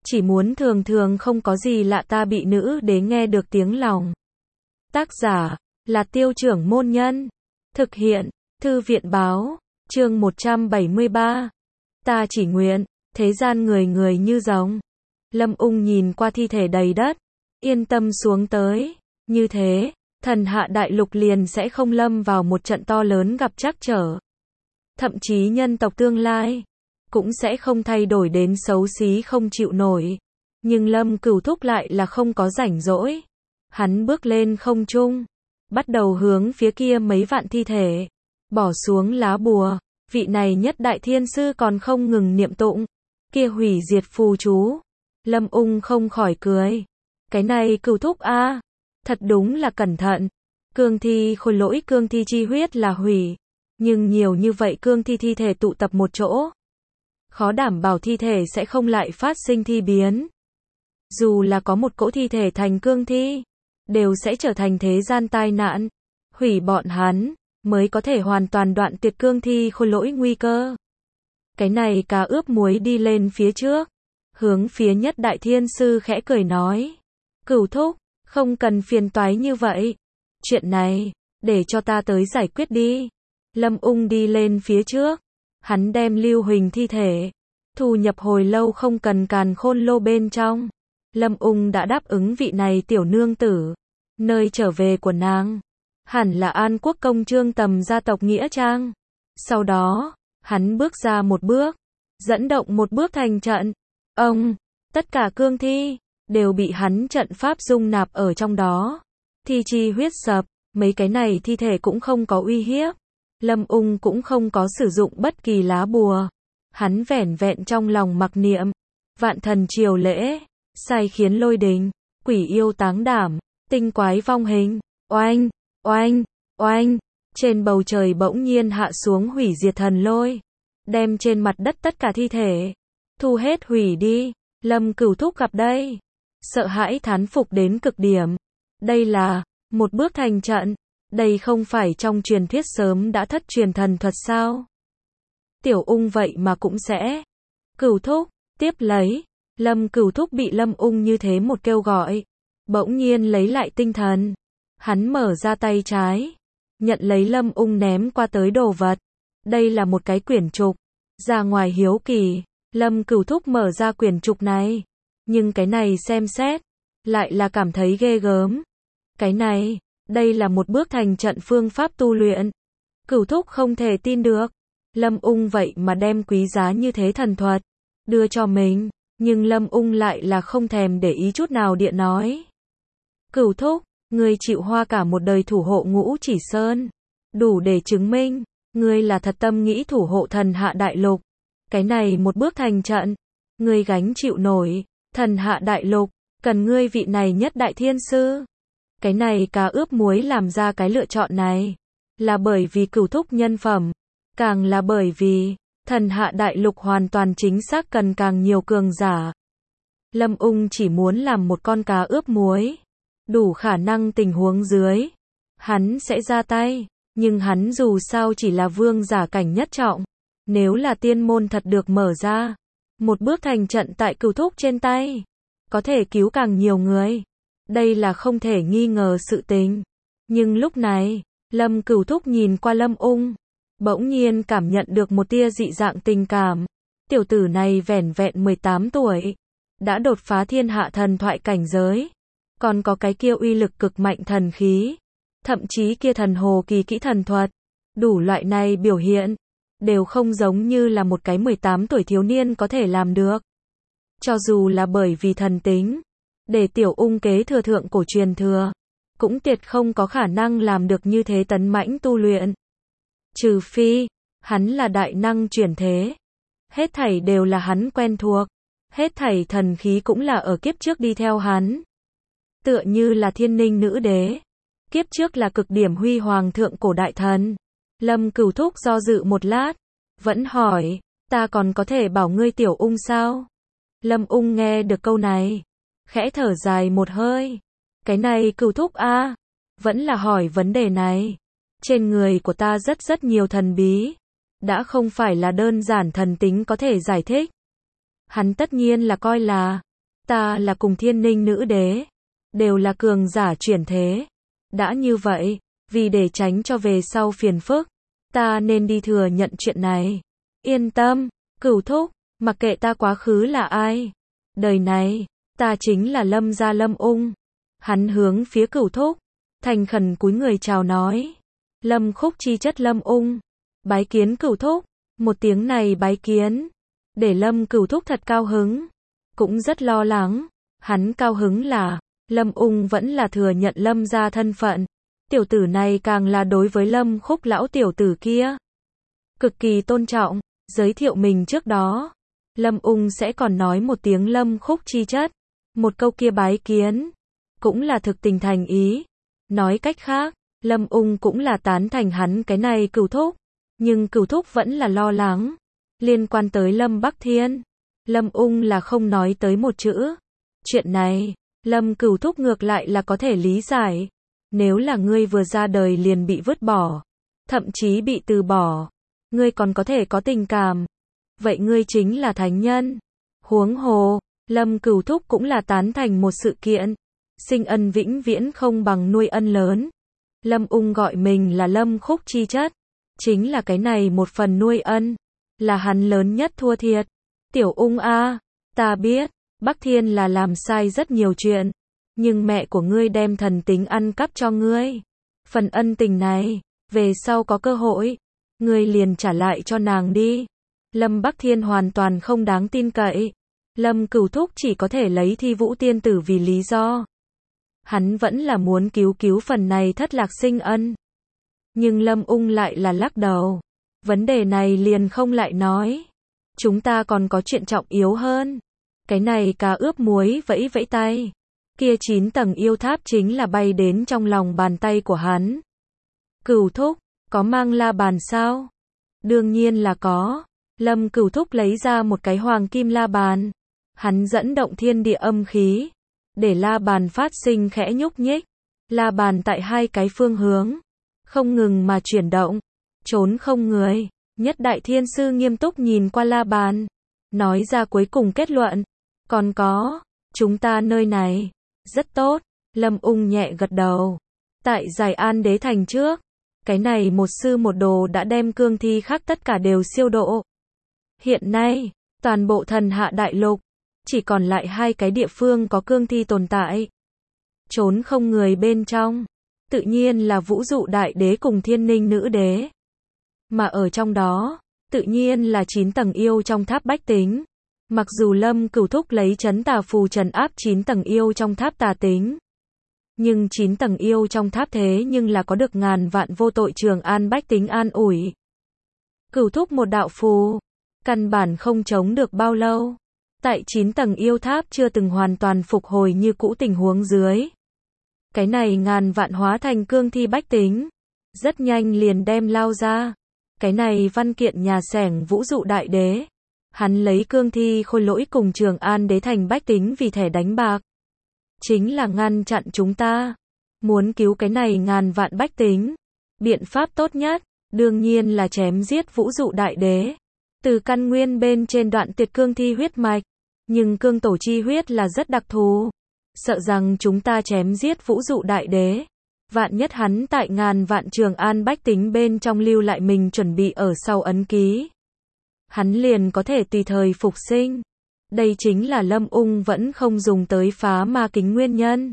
chỉ muốn thường thường không có gì lạ ta bị nữ đế nghe được tiếng lòng. Tác giả là Tiêu Trưởng Môn Nhân. Thực hiện Thư viện báo. Chương 173. Ta chỉ nguyện thế gian người người như rồng. Lâm Ung nhìn qua thi thể đầy đất, yên tâm xuống tới. Như thế, thần hạ đại lục liền sẽ không lâm vào một trận to lớn gặp trắc trở. Thậm chí nhân tộc tương lai cũng sẽ không thay đổi đến xấu xí không chịu nổi. Nhưng Lâm Cửu Thúc lại là không có rảnh rỗi. Hắn bước lên không trung, bắt đầu hướng phía kia mấy vạn thi thể bỏ xuống lá bùa. Vị này nhất đại thiên sư còn không ngừng niệm tụng kia hủy diệt phù chú. Lâm Ung không khỏi cười. Cái này Cửu Thúc a, thật đúng là cẩn thận. Cương thi khôi lỗi cương thi chi huyết là hủy, nhưng nhiều như vậy cương thi thi thể tụ tập một chỗ, khó đảm bảo thi thể sẽ không lại phát sinh thi biến. Dù là có một cỗ thi thể thành cương thi, đều sẽ trở thành thế gian tai nạn. Hủy bọn hắn, mới có thể hoàn toàn đoạn tuyệt cương thi khôi lỗi nguy cơ. Cái này cá ướp muối đi lên phía trước, hướng phía nhất đại thiên sư khẽ cười nói. Cửu Thúc, không cần phiền toái như vậy. Chuyện này, để cho ta tới giải quyết đi. Lâm Ung đi lên phía trước. Hắn đem Lưu Huỳnh thi thể thu nhập hồi lâu không cần càn khôn lô bên trong. Lâm Ung đã đáp ứng vị này tiểu nương tử. Nơi trở về của nàng hẳn là An Quốc công Trương Tầm gia tộc nghĩa trang. Sau đó, hắn bước ra một bước, dẫn động một bước thành trận. Tất cả cương thi đều bị hắn trận pháp dung nạp ở trong đó. Thi chi huyết sập, mấy cái này thi thể cũng không có uy hiếp. Lâm Ung cũng không có sử dụng bất kỳ lá bùa. Hắn vẻn vẹn trong lòng mặc niệm vạn thần triều lễ, sai khiến lôi đình, quỷ yêu táng đảm, tinh quái vong hình. Oanh, oanh, oanh. Trên bầu trời bỗng nhiên hạ xuống hủy diệt thần lôi, đem trên mặt đất tất cả thi thể thu hết hủy đi. Lâm Cửu Thúc gặp đây, sợ hãi thán phục đến cực điểm. Đây là một bước thành trận. Đây không phải trong truyền thuyết sớm đã thất truyền thần thuật sao? Tiểu Ung vậy mà cũng sẽ. Cửu Thúc, tiếp lấy. Lâm Cửu Thúc bị Lâm Ung như thế một kêu gọi, bỗng nhiên lấy lại tinh thần. Hắn mở ra tay trái, nhận lấy Lâm Ung ném qua tới đồ vật. Đây là một cái quyển trục. Ra ngoài hiếu kỳ, Lâm Cửu Thúc mở ra quyển trục này. Nhưng cái này xem xét, lại là cảm thấy ghê gớm. Cái này, đây là một bước thành trận phương pháp tu luyện. Cửu Thúc không thể tin được. Lâm Ung vậy mà đem quý giá như thế thần thuật đưa cho mình. Nhưng Lâm Ung lại là không thèm để ý chút nào địa nói. Cửu Thúc, ngươi chịu hoa cả một đời thủ hộ Ngũ Chỉ Sơn, đủ để chứng minh ngươi là thật tâm nghĩ thủ hộ thần hạ đại lục. Cái này một bước thành trận, ngươi gánh chịu nổi. Thần hạ đại lục cần ngươi vị này nhất đại thiên sư. Cái này cá ướp muối làm ra cái lựa chọn này, là bởi vì Cửu Thúc nhân phẩm, càng là bởi vì thần hạ đại lục hoàn toàn chính xác cần càng nhiều cường giả. Lâm Ung chỉ muốn làm một con cá ướp muối, đủ khả năng tình huống dưới, hắn sẽ ra tay. Nhưng hắn dù sao chỉ là vương giả cảnh nhất trọng. Nếu là tiên môn thật được mở ra, một bước thành trận tại Cửu Thúc trên tay, có thể cứu càng nhiều người. Đây là không thể nghi ngờ sự tình. Nhưng lúc này, Lâm Cửu Thúc nhìn qua Lâm Ung, bỗng nhiên cảm nhận được một tia dị dạng tình cảm. Tiểu tử này vẻn vẹn 18 tuổi, đã đột phá thiên hạ thần thoại cảnh giới. Còn có cái kia uy lực cực mạnh thần khí, thậm chí kia thần hồ kỳ kỹ thần thuật. Đủ loại này biểu hiện, đều không giống như là một cái 18 tuổi thiếu niên có thể làm được. Cho dù là bởi vì thần tính, để Tiểu Ung kế thừa thượng cổ truyền thừa, cũng tuyệt không có khả năng làm được như thế tấn mãnh tu luyện. Trừ phi, hắn là đại năng chuyển thế. Hết thảy đều là hắn quen thuộc. Hết thảy thần khí cũng là ở kiếp trước đi theo hắn. Tựa như là Thiên Ninh nữ đế. Kiếp trước là cực điểm huy hoàng thượng cổ đại thần. Lâm Cửu Thúc do dự một lát, vẫn hỏi, ta còn có thể bảo ngươi Tiểu Ung sao? Lâm Ung nghe được câu này, khẽ thở dài một hơi. Cái này Cửu Thúc a, vẫn là hỏi vấn đề này. Trên người của ta rất nhiều thần bí, đã không phải là đơn giản thần tính có thể giải thích. Hắn tất nhiên là coi là Ta là cùng thiên ninh nữ đế, đều là cường giả chuyển thế. Đã như vậy, vì để tránh cho về sau phiền phức, ta nên đi thừa nhận chuyện này. Yên tâm, Cửu thúc, mặc kệ ta quá khứ là ai. Đời này, ta chính là Lâm gia Lâm Ung. Hắn hướng phía Cửu thúc, thành khẩn cúi người chào nói. Lâm Khúc chi chất Lâm Ung. Bái kiến Cửu thúc. Một tiếng này bái kiến, để Lâm Cửu thúc thật cao hứng. Cũng rất lo lắng. Hắn cao hứng là, Lâm Ung vẫn là thừa nhận Lâm gia thân phận. Tiểu tử này càng là đối với Lâm Khúc lão tiểu tử kia cực kỳ tôn trọng. Giới thiệu mình trước đó, Lâm Ung sẽ còn nói một tiếng Lâm Khúc chi chất. Một câu kia bái kiến, cũng là thực tình thành ý. Nói cách khác, Lâm Ung cũng là tán thành hắn cái này Cửu thúc. Nhưng Cửu thúc vẫn là lo lắng. Liên quan tới Lâm Bắc Thiên, Lâm Ung là không nói tới một chữ. Chuyện này, Lâm Cửu thúc ngược lại là có thể lý giải. Nếu là ngươi vừa ra đời liền bị vứt bỏ, thậm chí bị từ bỏ, ngươi còn có thể có tình cảm. Vậy ngươi chính là thánh nhân. Huống hồ, Lâm Cửu thúc cũng là tán thành một sự kiện. Sinh ân vĩnh viễn không bằng nuôi ân lớn. Lâm Ung gọi mình là Lâm Khúc chi chất. Chính là cái này một phần nuôi ân. Là hắn lớn nhất thua thiệt. Tiểu Ung a, ta biết, Bắc Thiên là làm sai rất nhiều chuyện. Nhưng mẹ của ngươi đem thần tính ăn cắp cho ngươi. Phần ân tình này, về sau có cơ hội, ngươi liền trả lại cho nàng đi. Lâm Bắc Thiên hoàn toàn không đáng tin cậy. Lâm Cửu thúc chỉ có thể lấy Thi Vũ tiên tử vì lý do. Hắn vẫn là muốn cứu phần này thất lạc sinh ân. Nhưng Lâm Ung lại là lắc đầu. Vấn đề này liền không lại nói. Chúng ta còn có chuyện trọng yếu hơn. Cái này cá ướp muối vẫy vẫy tay. Kia 9 tầng yêu tháp chính là bay đến trong lòng bàn tay của hắn. Cửu thúc, có mang la bàn sao? Đương nhiên là có. Lâm Cửu thúc lấy ra một cái hoàng kim la bàn. Hắn dẫn động thiên địa âm khí, để la bàn phát sinh khẽ nhúc nhích. La bàn tại hai cái phương hướng, không ngừng mà chuyển động. Trốn không người. Nhất đại thiên sư nghiêm túc nhìn qua la bàn, nói ra cuối cùng kết luận. Còn có, chúng ta nơi này rất tốt. Lâm Ung nhẹ gật đầu. Tại Giải An Đế Thành trước, cái này một sư một đồ đã đem cương thi khác tất cả đều siêu độ. Hiện nay, toàn bộ Thần Hạ Đại Lục, chỉ còn lại 2 cái địa phương có cương thi tồn tại. Trốn không người bên trong, tự nhiên là Vũ Dụ Đại Đế cùng Thiên Ninh Nữ Đế. Mà ở trong đó, tự nhiên là 9 tầng yêu trong tháp bách tính. Mặc dù Lâm Cửu thúc lấy trấn tà phù trấn áp 9 tầng yêu trong tháp tà tính, nhưng 9 tầng yêu trong tháp thế nhưng là có được ngàn vạn vô tội Trường An bách tính an ủi. Cửu thúc một đạo phù, căn bản không chống được bao lâu. Tại 9 tầng yêu tháp chưa từng hoàn toàn phục hồi như cũ tình huống dưới, cái này ngàn vạn hóa thành cương thi bách tính, rất nhanh liền đem lao ra. Cái này văn kiện nhà xẻng Vũ Dụ Đại Đế, hắn lấy cương thi khôi lỗi cùng Trường An Đế Thành bách tính vì thẻ đánh bạc. Chính là ngăn chặn chúng ta. Muốn cứu cái này ngàn vạn bách tính, biện pháp tốt nhất, đương nhiên là chém giết Vũ Dụ Đại Đế. Từ căn nguyên bên trên đoạn tuyệt cương thi huyết mạch. Nhưng cương tổ chi huyết là rất đặc thù. Sợ rằng chúng ta chém giết Vũ Dụ Đại Đế, vạn nhất hắn tại ngàn vạn Trường An bách tính bên trong lưu lại mình chuẩn bị ở sau ấn ký, hắn liền có thể tùy thời phục sinh. Đây chính là Lâm Ung vẫn không dùng tới phá ma kính nguyên nhân.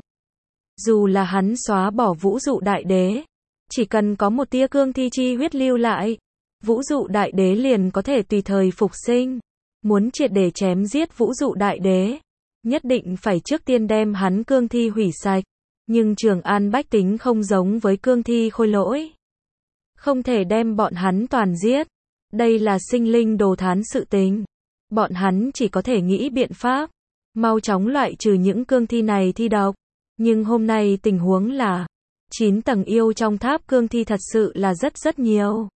Dù là hắn xóa bỏ Vũ Dụ Đại Đế, chỉ cần có một tia cương thi chi huyết lưu lại, Vũ Dụ Đại Đế liền có thể tùy thời phục sinh. Muốn triệt để chém giết Vũ Dụ Đại Đế, nhất định phải trước tiên đem hắn cương thi hủy sạch. Nhưng Trường An bách tính không giống với cương thi khôi lỗi, không thể đem bọn hắn toàn giết. Đây là sinh linh đồ thán sự tình. Bọn hắn chỉ có thể nghĩ biện pháp mau chóng loại trừ những cương thi này thi độc. Nhưng hôm nay tình huống là 9 tầng yêu trong tháp cương thi thật sự là rất nhiều.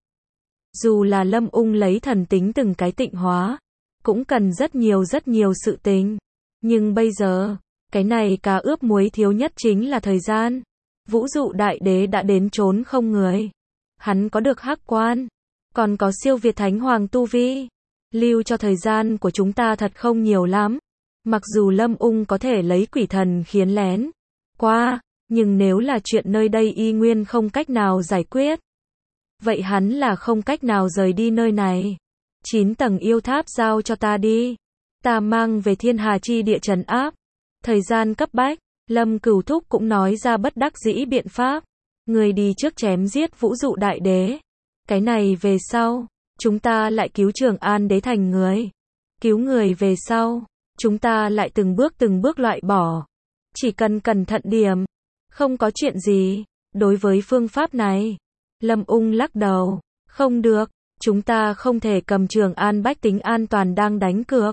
Dù là Lâm Ung lấy thần tính từng cái tịnh hóa, cũng cần rất nhiều sự tình. Nhưng bây giờ, cái này cá ướp muối thiếu nhất chính là thời gian. Vũ Dụ Đại Đế đã đến trốn không người. Hắn có được hắc quan, còn có siêu việt thánh hoàng tu vi. Lưu cho thời gian của chúng ta thật không nhiều lắm. Mặc dù Lâm Ung có thể lấy quỷ thần khiến lén qua, nhưng nếu là chuyện nơi đây y nguyên không cách nào giải quyết, vậy hắn là không cách nào rời đi nơi này. 9 tầng yêu tháp giao cho ta đi. Ta mang về Thiên Hà chi địa trấn áp. Thời gian cấp bách, Lâm Cửu Thúc cũng nói ra bất đắc dĩ biện pháp. Người đi trước chém giết Vũ Dụ Đại Đế. Cái này về sau, chúng ta lại cứu Trường An Đế thành người. Cứu người về sau, chúng ta lại từng bước loại bỏ. Chỉ cần cẩn thận điểm, không có chuyện gì. Đối với phương pháp này, Lâm Ung lắc đầu, không được, chúng ta không thể cầm Trường An bách tính an toàn đang đánh cược.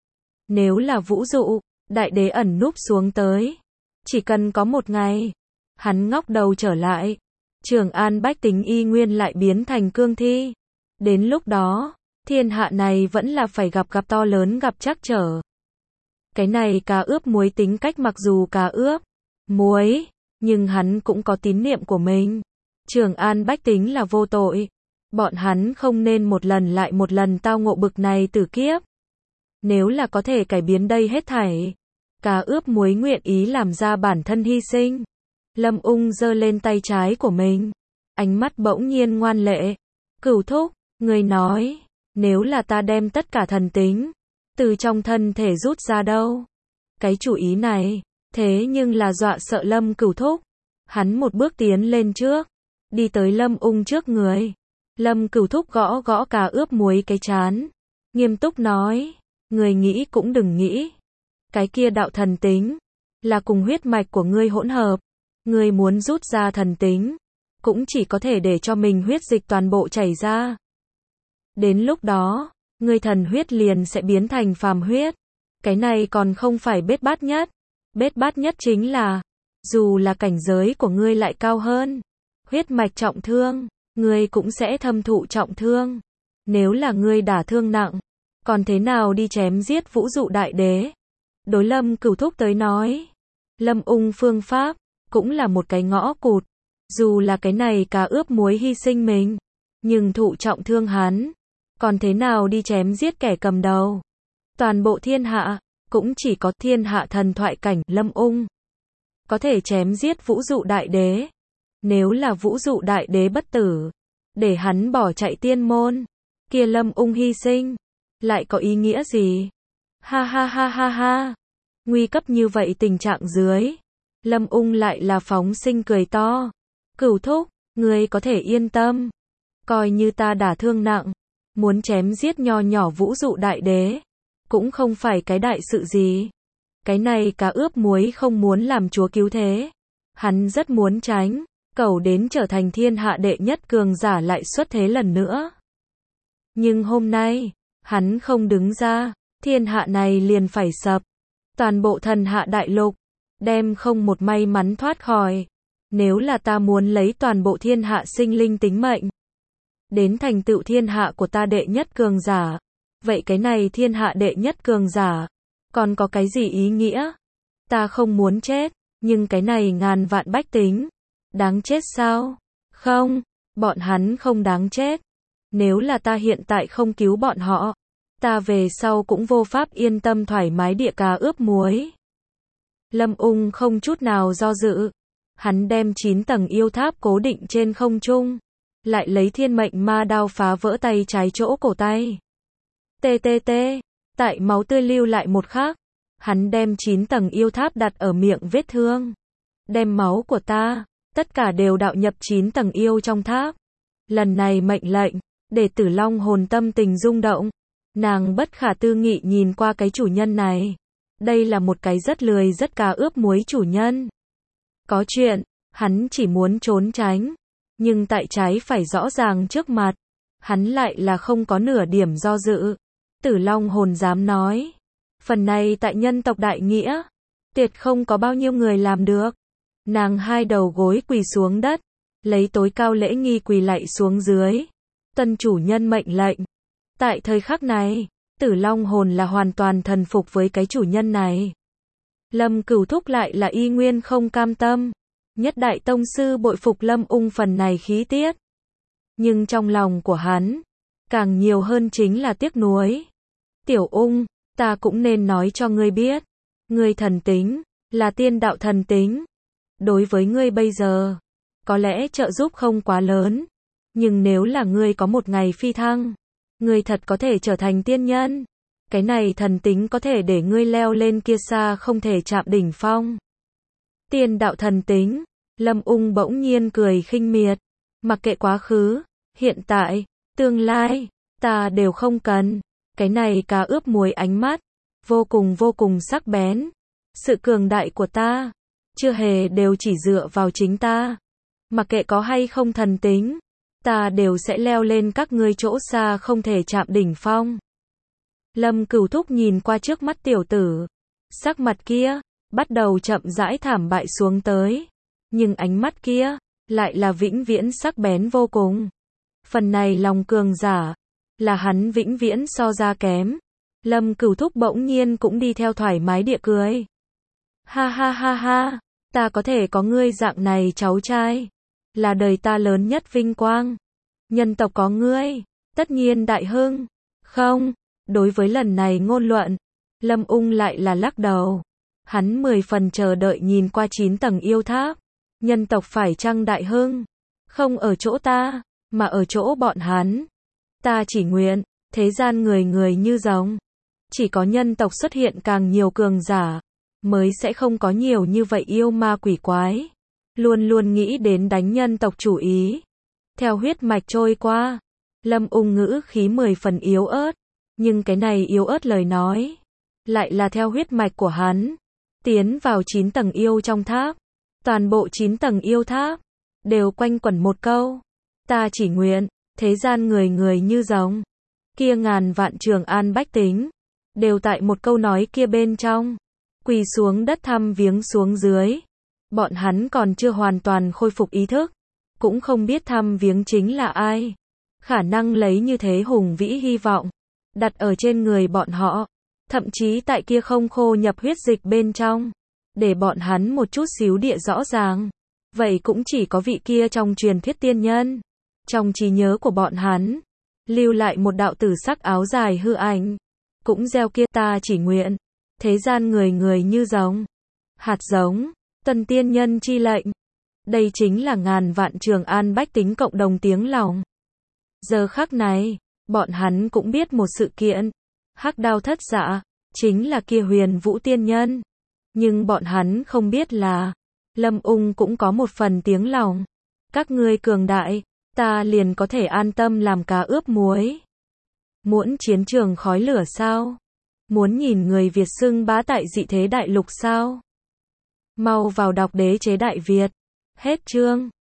Nếu là Vũ Dụ, Đại Đế ẩn núp xuống tới, chỉ cần có một ngày, hắn ngóc đầu trở lại, Trường An bách tính y nguyên lại biến thành cương thi. Đến lúc đó, thiên hạ này vẫn là phải gặp to lớn gặp trắc trở. Cái này cá ướp muối tính cách mặc dù cá ướp muối, nhưng hắn cũng có tín niệm của mình. Trường An bách tính là vô tội. Bọn hắn không nên một lần lại một lần tao ngộ bực này tử kiếp. Nếu là có thể cải biến đây hết thảy, cá ướp muối nguyện ý làm ra bản thân hy sinh. Lâm Ung giơ lên tay trái của mình, ánh mắt bỗng nhiên ngoan lệ. Cửu Thúc, người nói, nếu là ta đem tất cả thần tính từ trong thân thể rút ra đâu? Cái chủ ý này, thế nhưng là dọa sợ Lâm Cửu Thúc. Hắn một bước tiến lên trước, đi tới Lâm Ung trước người. Lâm Cửu Thúc gõ gõ cá ướp muối cái trán, nghiêm túc nói, người nghĩ cũng đừng nghĩ. Cái kia đạo thần tính, là cùng huyết mạch của ngươi hỗn hợp. Ngươi muốn rút ra thần tính, cũng chỉ có thể để cho mình huyết dịch toàn bộ chảy ra. Đến lúc đó, ngươi thần huyết liền sẽ biến thành phàm huyết. Cái này còn không phải bết bát nhất. Bết bát nhất chính là, dù là cảnh giới của ngươi lại cao hơn, huyết mạch trọng thương, ngươi cũng sẽ thâm thụ trọng thương. Nếu là ngươi đả thương nặng, còn thế nào đi chém giết Vũ Dụ Đại Đế? Đối Lâm Cửu Thúc tới nói, Lâm Ung phương pháp, cũng là một cái ngõ cụt. Dù là cái này cá ướp muối hy sinh mình, nhưng thụ trọng thương hắn, còn thế nào đi chém giết kẻ cầm đầu? Toàn bộ thiên hạ, cũng chỉ có thiên hạ thần thoại cảnh Lâm Ung có thể chém giết Vũ Dụ Đại Đế. Nếu là Vũ Dụ Đại Đế bất tử, để hắn bỏ chạy tiên môn, kia Lâm Ung hy sinh, lại có ý nghĩa gì? Ha ha ha ha ha. Nguy cấp như vậy tình trạng dưới, Lâm Ung lại là phóng sinh cười to. Cửu Thúc, ngươi có thể yên tâm. Coi như ta đả thương nặng, muốn chém giết nho nhỏ Vũ Dụ Đại Đế, cũng không phải cái đại sự gì. Cái này cá ướp muối không muốn làm chúa cứu thế. Hắn rất muốn tránh, cầu đến trở thành thiên hạ đệ nhất cường giả lại xuất thế lần nữa. Nhưng hôm nay, hắn không đứng ra, thiên hạ này liền phải sập. Toàn bộ thần hạ đại lục, đem không một may mắn thoát khỏi. Nếu là ta muốn lấy toàn bộ thiên hạ sinh linh tính mệnh, đến thành tựu thiên hạ của ta đệ nhất cường giả, vậy cái này thiên hạ đệ nhất cường giả, còn có cái gì ý nghĩa? Ta không muốn chết, nhưng cái này ngàn vạn bách tính, đáng chết sao? Không, bọn hắn không đáng chết. Nếu là ta hiện tại không cứu bọn họ, ta về sau cũng vô pháp yên tâm thoải mái địa cá ướp muối. Lâm Ung không chút nào do dự. Hắn đem 9 tầng yêu tháp cố định trên không trung, lại lấy thiên mệnh ma đao phá vỡ tay trái chỗ cổ tay. TTT, tại máu tươi lưu lại một khắc, hắn đem 9 tầng yêu tháp đặt ở miệng vết thương. Đem máu của ta, tất cả đều đạo nhập 9 tầng yêu trong tháp. Lần này mệnh lệnh, để Tử Long hồn tâm tình rung động. Nàng bất khả tư nghị nhìn qua cái chủ nhân này. Đây là một cái rất lười rất cá ướp muối chủ nhân. Có chuyện, hắn chỉ muốn trốn tránh, nhưng tại trái phải rõ ràng trước mặt, hắn lại là không có nửa điểm do dự. Tử Long hồn dám nói, phần này tại nhân tộc đại nghĩa, tuyệt không có bao nhiêu người làm được. Nàng hai đầu gối quỳ xuống đất, lấy tối cao lễ nghi quỳ lạy xuống dưới. Tân chủ nhân mệnh lệnh. Tại thời khắc này, Tử Long hồn là hoàn toàn thần phục với cái chủ nhân này. Lâm Cửu Thúc lại là y nguyên không cam tâm. Nhất đại tông sư bội phục Lâm Ung phần này khí tiết. Nhưng trong lòng của hắn, càng nhiều hơn chính là tiếc nuối. Tiểu Ung, ta cũng nên nói cho ngươi biết. Ngươi thần tính, là tiên đạo thần tính. Đối với ngươi bây giờ, có lẽ trợ giúp không quá lớn. Nhưng nếu là ngươi có một ngày phi thăng, ngươi thật có thể trở thành tiên nhân. Cái này thần tính có thể để ngươi leo lên kia xa không thể chạm đỉnh phong. Tiên đạo thần tính, Lâm Ung bỗng nhiên cười khinh miệt. Mặc kệ quá khứ, hiện tại, tương lai, ta đều không cần. Cái này cá ướp muối ánh mắt, vô cùng sắc bén. Sự cường đại của ta, chưa hề đều chỉ dựa vào chính ta. Mặc kệ có hay không thần tính, ta đều sẽ leo lên các ngươi chỗ xa không thể chạm đỉnh phong. Lâm Cửu Thúc nhìn qua trước mắt tiểu tử. Sắc mặt kia, bắt đầu chậm rãi thảm bại xuống tới. Nhưng ánh mắt kia, lại là vĩnh viễn sắc bén vô cùng. Phần này lòng cường giả, là hắn vĩnh viễn so ra kém. Lâm Cửu Thúc bỗng nhiên cũng đi theo thoải mái địa cười. Ha ha ha ha, ta có thể có ngươi dạng này cháu trai, là đời ta lớn nhất vinh quang. Nhân tộc có ngươi, tất nhiên đại hưng. Không, đối với lần này ngôn luận, Lâm Ung lại là lắc đầu. Hắn 10 phần chờ đợi nhìn qua 9 tầng yêu tháp. Nhân tộc phải chăng đại hưng? Không ở chỗ ta, mà ở chỗ bọn hắn. Ta chỉ nguyện, thế gian người người như rồng. Chỉ có nhân tộc xuất hiện càng nhiều cường giả, mới sẽ không có nhiều như vậy yêu ma quỷ quái. Luôn luôn nghĩ đến đánh nhân tộc chủ ý. Theo huyết mạch trôi qua, Lâm Ung ngữ khí 10 phần yếu ớt. Nhưng cái này yếu ớt lời nói, lại là theo huyết mạch của hắn. Tiến vào 9 tầng yêu trong tháp. Toàn bộ 9 tầng yêu tháp, đều quanh quẩn một câu. Ta chỉ nguyện, thế gian người người như rồng. Kia ngàn vạn Trường An bách tính, đều tại một câu nói kia bên trong. Quỳ xuống đất thăm viếng xuống dưới. Bọn hắn còn chưa hoàn toàn khôi phục ý thức. Cũng không biết thăm viếng chính là ai. Khả năng lấy như thế hùng vĩ hy vọng, đặt ở trên người bọn họ. Thậm chí tại kia không khô nhập huyết dịch bên trong. Để bọn hắn một chút xíu địa rõ ràng. Vậy cũng chỉ có vị kia trong truyền thuyết tiên nhân. Trong trí nhớ của bọn hắn, lưu lại một đạo tử sắc áo dài hư ảnh. Cũng gieo kia ta chỉ nguyện, thế gian người người như rồng. Hạt giống, tân tiên nhân chi lệnh. Đây chính là ngàn vạn Trường An bách tính cộng đồng tiếng lòng. Giờ khắc này, bọn hắn cũng biết một sự kiện. Hắc Đao Thất Dạ, chính là kia Huyền Vũ tiên nhân. Nhưng bọn hắn không biết là, Lâm Ung cũng có một phần tiếng lòng. Các ngươi cường đại, ta liền có thể an tâm làm cá ướp muối. Muốn chiến trường khói lửa sao? Muốn nhìn người Việt xưng bá tại dị thế đại lục sao? Mau vào đọc Đế chế Đại Việt. Hết chương.